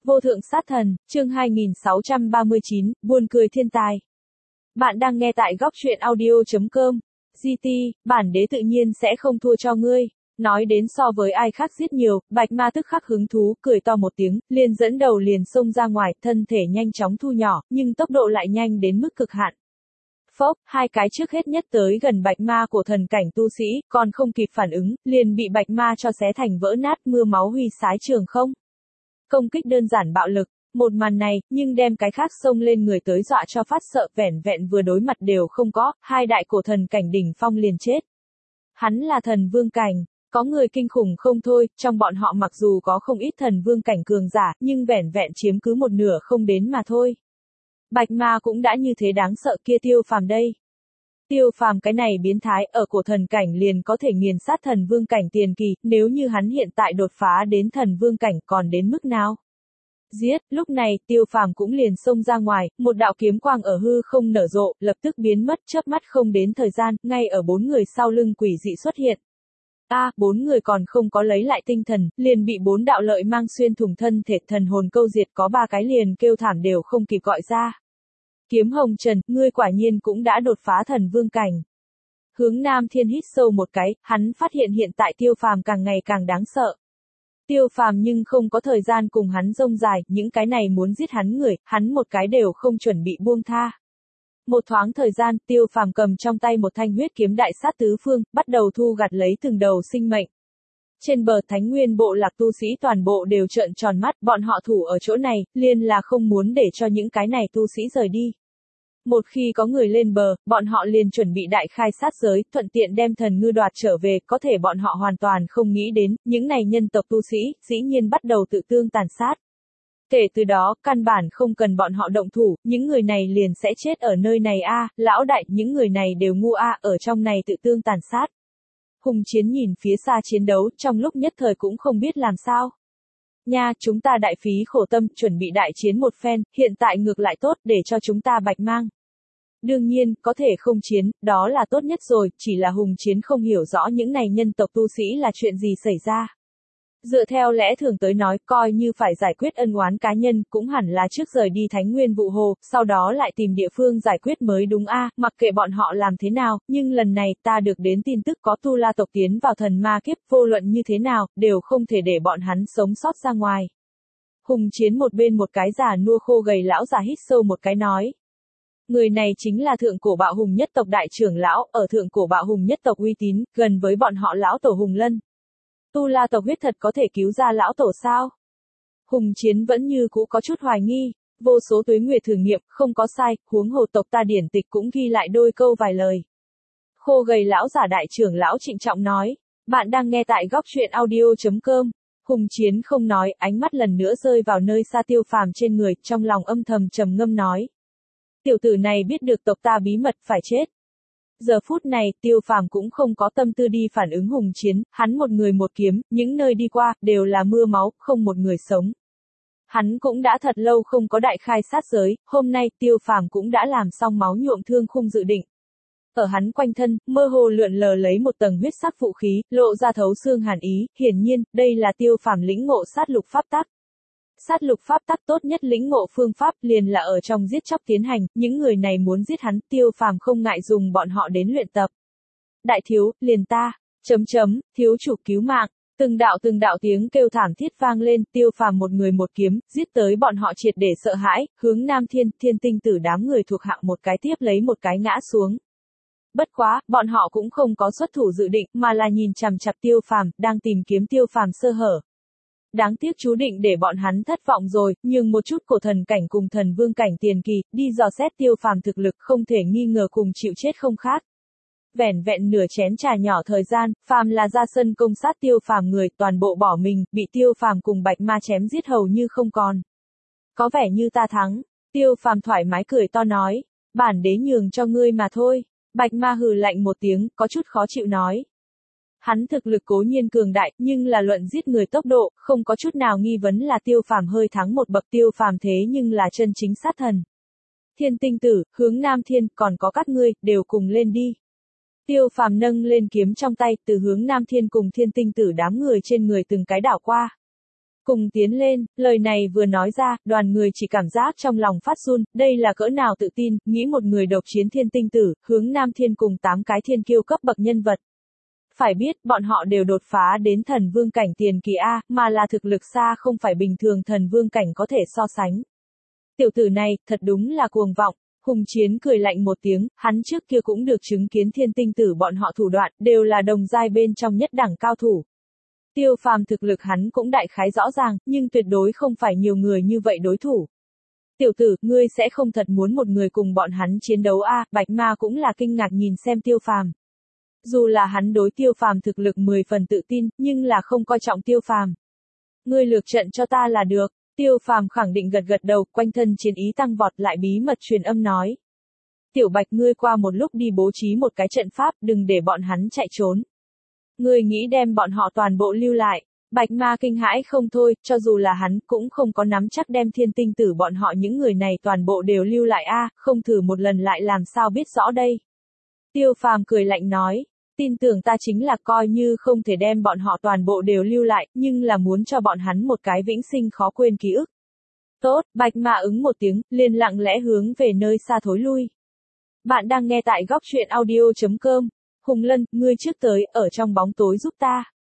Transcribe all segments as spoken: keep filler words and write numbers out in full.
Vô thượng sát thần, chương hai nghìn sáu trăm ba mươi chín, buồn cười thiên tài. Bạn đang nghe tại góc truyện audio chấm com. giê tê, bản đế tự nhiên sẽ không thua cho ngươi. Nói đến so với ai khác giết nhiều, Bạch Ma tức khắc hứng thú, cười to một tiếng, liền dẫn đầu liền xông ra ngoài, thân thể nhanh chóng thu nhỏ, nhưng tốc độ lại nhanh đến mức cực hạn. Phốc, hai cái trước hết nhất tới gần Bạch Ma của thần cảnh tu sĩ, còn không kịp phản ứng, liền bị Bạch Ma cho xé thành vỡ nát, mưa máu huy sái trường không. Công kích đơn giản bạo lực, một màn này, nhưng đem cái khác xông lên người tới dọa cho phát sợ, vẻn vẹn vừa đối mặt đều không có, hai đại cổ thần cảnh đỉnh phong liền chết. Hắn là thần vương cảnh, có người kinh khủng không thôi, trong bọn họ mặc dù có không ít thần vương cảnh cường giả, nhưng vẻn vẹn chiếm cứ một nửa không đến mà thôi. Bạch Ma cũng đã như thế đáng sợ, kia Tiêu Phàm đây. Tiêu Phàm cái này biến thái, ở cổ thần cảnh liền có thể nghiền sát thần vương cảnh tiền kỳ, nếu như hắn hiện tại đột phá đến thần vương cảnh còn đến mức nào? Giết, lúc này, Tiêu Phàm cũng liền xông ra ngoài, một đạo kiếm quang ở hư không nở rộ, lập tức biến mất, chớp mắt không đến thời gian, ngay ở bốn người sau lưng quỷ dị xuất hiện. A, à, bốn người còn không có lấy lại tinh thần, liền bị bốn đạo lợi mang xuyên thủng thân thể, thần hồn câu diệt, có ba cái liền kêu thảm đều không kịp gọi ra. Kiếm Hồng Trần, ngươi quả nhiên cũng đã đột phá thần vương cảnh. Hướng Nam Thiên hít sâu một cái, hắn phát hiện hiện tại Tiêu Phàm càng ngày càng đáng sợ. Tiêu Phàm nhưng không có thời gian cùng hắn rông dài, những cái này muốn giết hắn người, hắn một cái đều không chuẩn bị buông tha. Một thoáng thời gian, Tiêu Phàm cầm trong tay một thanh huyết kiếm đại sát tứ phương, bắt đầu thu gặt lấy từng đầu sinh mệnh. Trên bờ Thánh Nguyên bộ lạc tu sĩ toàn bộ đều trợn tròn mắt, bọn họ thủ ở chỗ này, liền là không muốn để cho những cái này tu sĩ rời đi. Một khi có người lên bờ, bọn họ liền chuẩn bị đại khai sát giới, thuận tiện đem thần ngư đoạt trở về, có thể bọn họ hoàn toàn không nghĩ đến, những này nhân tộc tu sĩ, dĩ nhiên bắt đầu tự tương tàn sát. Kể từ đó, căn bản không cần bọn họ động thủ, những người này liền sẽ chết ở nơi này a, à, lão đại, những người này đều ngu a, à, ở trong này tự tương tàn sát. Hùng Chiến nhìn phía xa chiến đấu, trong lúc nhất thời cũng không biết làm sao. Nha, chúng ta đại phí khổ tâm, chuẩn bị đại chiến một phen, hiện tại ngược lại tốt, để cho chúng ta bạch mang. Đương nhiên, có thể không chiến, đó là tốt nhất rồi, chỉ là Hùng Chiến không hiểu rõ những này nhân tộc tu sĩ là chuyện gì xảy ra. Dựa theo lẽ thường tới nói, coi như phải giải quyết ân oán cá nhân, cũng hẳn là trước rời đi Thánh Nguyên Vụ Hồ, sau đó lại tìm địa phương giải quyết mới đúng a, à, mặc kệ bọn họ làm thế nào, nhưng lần này ta được đến tin tức có Tu La tộc tiến vào thần ma kiếp, vô luận như thế nào, đều không thể để bọn hắn sống sót ra ngoài. Hùng Chiến một bên một cái già nua khô gầy lão già hít sâu một cái nói. Người này chính là thượng cổ bạo hùng nhất tộc đại trưởng lão, ở thượng cổ bạo hùng nhất tộc uy tín, gần với bọn họ lão tổ Hùng Lân. Tu La tộc huyết thật có thể cứu ra lão tổ sao? Hùng Chiến vẫn như cũ có chút hoài nghi, vô số tuế nguyệt thử nghiệm, không có sai, huống hồ tộc ta điển tịch cũng ghi lại đôi câu vài lời. Khô gầy lão giả đại trưởng lão trịnh trọng nói, bạn đang nghe tại góc truyện audio chấm com. Hùng Chiến không nói, ánh mắt lần nữa rơi vào nơi xa Tiêu Phàm trên người, trong lòng âm thầm trầm ngâm nói. Tiểu tử này biết được tộc ta bí mật, phải chết. Giờ phút này, Tiêu Phàm cũng không có tâm tư đi phản ứng Hùng Chiến, hắn một người một kiếm, những nơi đi qua, đều là mưa máu, không một người sống. Hắn cũng đã thật lâu không có đại khai sát giới, hôm nay, Tiêu Phàm cũng đã làm xong máu nhuộm thương khung dự định. Ở hắn quanh thân, mơ hồ lượn lờ lấy một tầng huyết sắc phụ khí, lộ ra thấu xương hàn ý, hiển nhiên, đây là Tiêu Phàm lĩnh ngộ sát lục pháp tắc. Sát lục pháp tắc tốt nhất lĩnh ngộ phương pháp liền là ở trong giết chóc tiến hành, những người này muốn giết hắn, Tiêu Phàm không ngại dùng bọn họ đến luyện tập. Đại thiếu, liền ta, chấm chấm, thiếu chủ cứu mạng, từng đạo từng đạo tiếng kêu thảm thiết vang lên, Tiêu Phàm một người một kiếm, giết tới bọn họ triệt để sợ hãi, hướng Nam Thiên, Thiên Tinh Tử đám người thuộc hạng một cái tiếp lấy một cái ngã xuống. Bất quá, bọn họ cũng không có xuất thủ dự định, mà là nhìn chằm chằm Tiêu Phàm, đang tìm kiếm Tiêu Phàm sơ hở. Đáng tiếc chú định để bọn hắn thất vọng rồi, nhưng một chút cổ thần cảnh cùng thần vương cảnh tiền kỳ, đi dò xét Tiêu Phàm thực lực không thể nghi ngờ cùng chịu chết không khác. Vẻn vẹn nửa chén trà nhỏ thời gian, phàm là ra sân công sát Tiêu Phàm người, toàn bộ bỏ mình, bị Tiêu Phàm cùng Bạch Ma chém giết hầu như không còn. Có vẻ như ta thắng, Tiêu Phàm thoải mái cười to nói, bản đế nhường cho ngươi mà thôi. Bạch Ma hừ lạnh một tiếng, có chút khó chịu nói. Hắn thực lực cố nhiên cường đại, nhưng là luận giết người tốc độ, không có chút nào nghi vấn là Tiêu Phàm hơi thắng một bậc, Tiêu Phàm thế nhưng là chân chính sát thần. Thiên Tinh Tử, hướng Nam Thiên, còn có các ngươi, đều cùng lên đi. Tiêu Phàm nâng lên kiếm trong tay, từ hướng Nam Thiên cùng Thiên Tinh Tử đám người trên người từng cái đảo qua. Cùng tiến lên, lời này vừa nói ra, đoàn người chỉ cảm giác trong lòng phát run, đây là cỡ nào tự tin, nghĩ một người độc chiến thiên tinh tử, hướng Nam Thiên cùng tám cái thiên kiêu cấp bậc nhân vật. Phải biết, bọn họ đều đột phá đến thần vương cảnh tiền kỳ A, mà là thực lực xa không phải bình thường thần vương cảnh có thể so sánh. Tiểu tử này, thật đúng là cuồng vọng. Hùng Chiến cười lạnh một tiếng, hắn trước kia cũng được chứng kiến thiên tinh tử bọn họ thủ đoạn, đều là đồng giai bên trong nhất đẳng cao thủ. Tiêu Phàm thực lực hắn cũng đại khái rõ ràng, nhưng tuyệt đối không phải nhiều người như vậy đối thủ. Tiểu tử, ngươi sẽ không thật muốn một người cùng bọn hắn chiến đấu a? À, Bạch Ma cũng là kinh ngạc nhìn xem Tiêu Phàm. Dù là hắn đối Tiêu Phàm thực lực mười phần tự tin, nhưng là không coi trọng Tiêu Phàm. Ngươi lược trận cho ta là được. Tiêu Phàm khẳng định gật gật đầu, quanh thân chiến ý tăng vọt lại bí mật truyền âm nói. Tiểu Bạch, ngươi qua một lúc đi bố trí một cái trận pháp, đừng để bọn hắn chạy trốn. Ngươi nghĩ đem bọn họ toàn bộ lưu lại. Bạch Ma kinh hãi không thôi, cho dù là hắn cũng không có nắm chắc đem thiên tinh tử bọn họ những người này toàn bộ đều lưu lại a, không thử một lần lại làm sao biết rõ đây. Tiêu Phàm cười lạnh nói. Tin tưởng ta chính là coi như không thể đem bọn họ toàn bộ đều lưu lại, nhưng là muốn cho bọn hắn một cái vĩnh sinh khó quên ký ức. Tốt, Bạch Ma ứng một tiếng, liền lặng lẽ hướng về nơi xa thối lui. Bạn đang nghe tại góc truyện audio chấm com. Hùng Lân, ngươi trước tới, ở trong bóng tối giúp ta.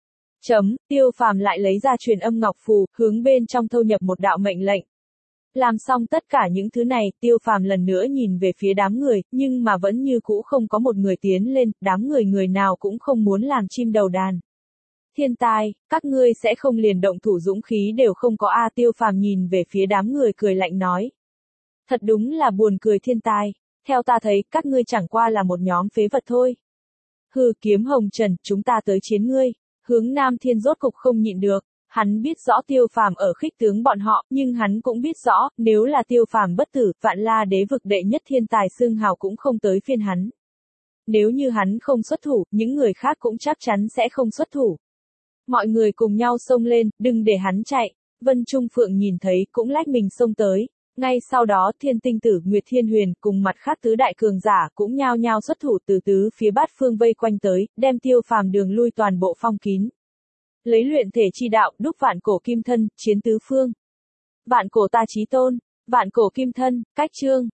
Chấm, Tiêu Phàm lại lấy ra truyền âm ngọc phù, hướng bên trong thâu nhập một đạo mệnh lệnh. Làm xong tất cả những thứ này, Tiêu Phàm lần nữa nhìn về phía đám người, nhưng mà vẫn như cũ không có một người tiến lên, đám người người nào cũng không muốn làm chim đầu đàn. Thiên tai, các ngươi sẽ không liền động thủ dũng khí đều không có a. Tiêu Phàm nhìn về phía đám người cười lạnh nói. Thật đúng là buồn cười thiên tai, theo ta thấy, các ngươi chẳng qua là một nhóm phế vật thôi. Hừ, Kiếm Hồng Trần, chúng ta tới chiến ngươi. Hướng Nam Thiên rốt cục không nhịn được. Hắn biết rõ Tiêu Phàm ở khích tướng bọn họ, nhưng hắn cũng biết rõ, nếu là Tiêu Phàm bất tử, Vạn La đế vực đệ nhất thiên tài xương hào cũng không tới phiên hắn. Nếu như hắn không xuất thủ, những người khác cũng chắc chắn sẽ không xuất thủ. Mọi người cùng nhau xông lên, đừng để hắn chạy. Vân Trung Phượng nhìn thấy, cũng lách mình xông tới. Ngay sau đó, Thiên Tinh Tử, Nguyệt Thiên Huyền, cùng mặt khác tứ đại cường giả, cũng nhao nhao xuất thủ từ tứ phía bát phương vây quanh tới, đem Tiêu Phàm đường lui toàn bộ phong kín. Lấy luyện thể chi đạo, đúc vạn cổ kim thân, chiến tứ phương. Vạn cổ ta chí tôn, vạn cổ kim thân, cách chương.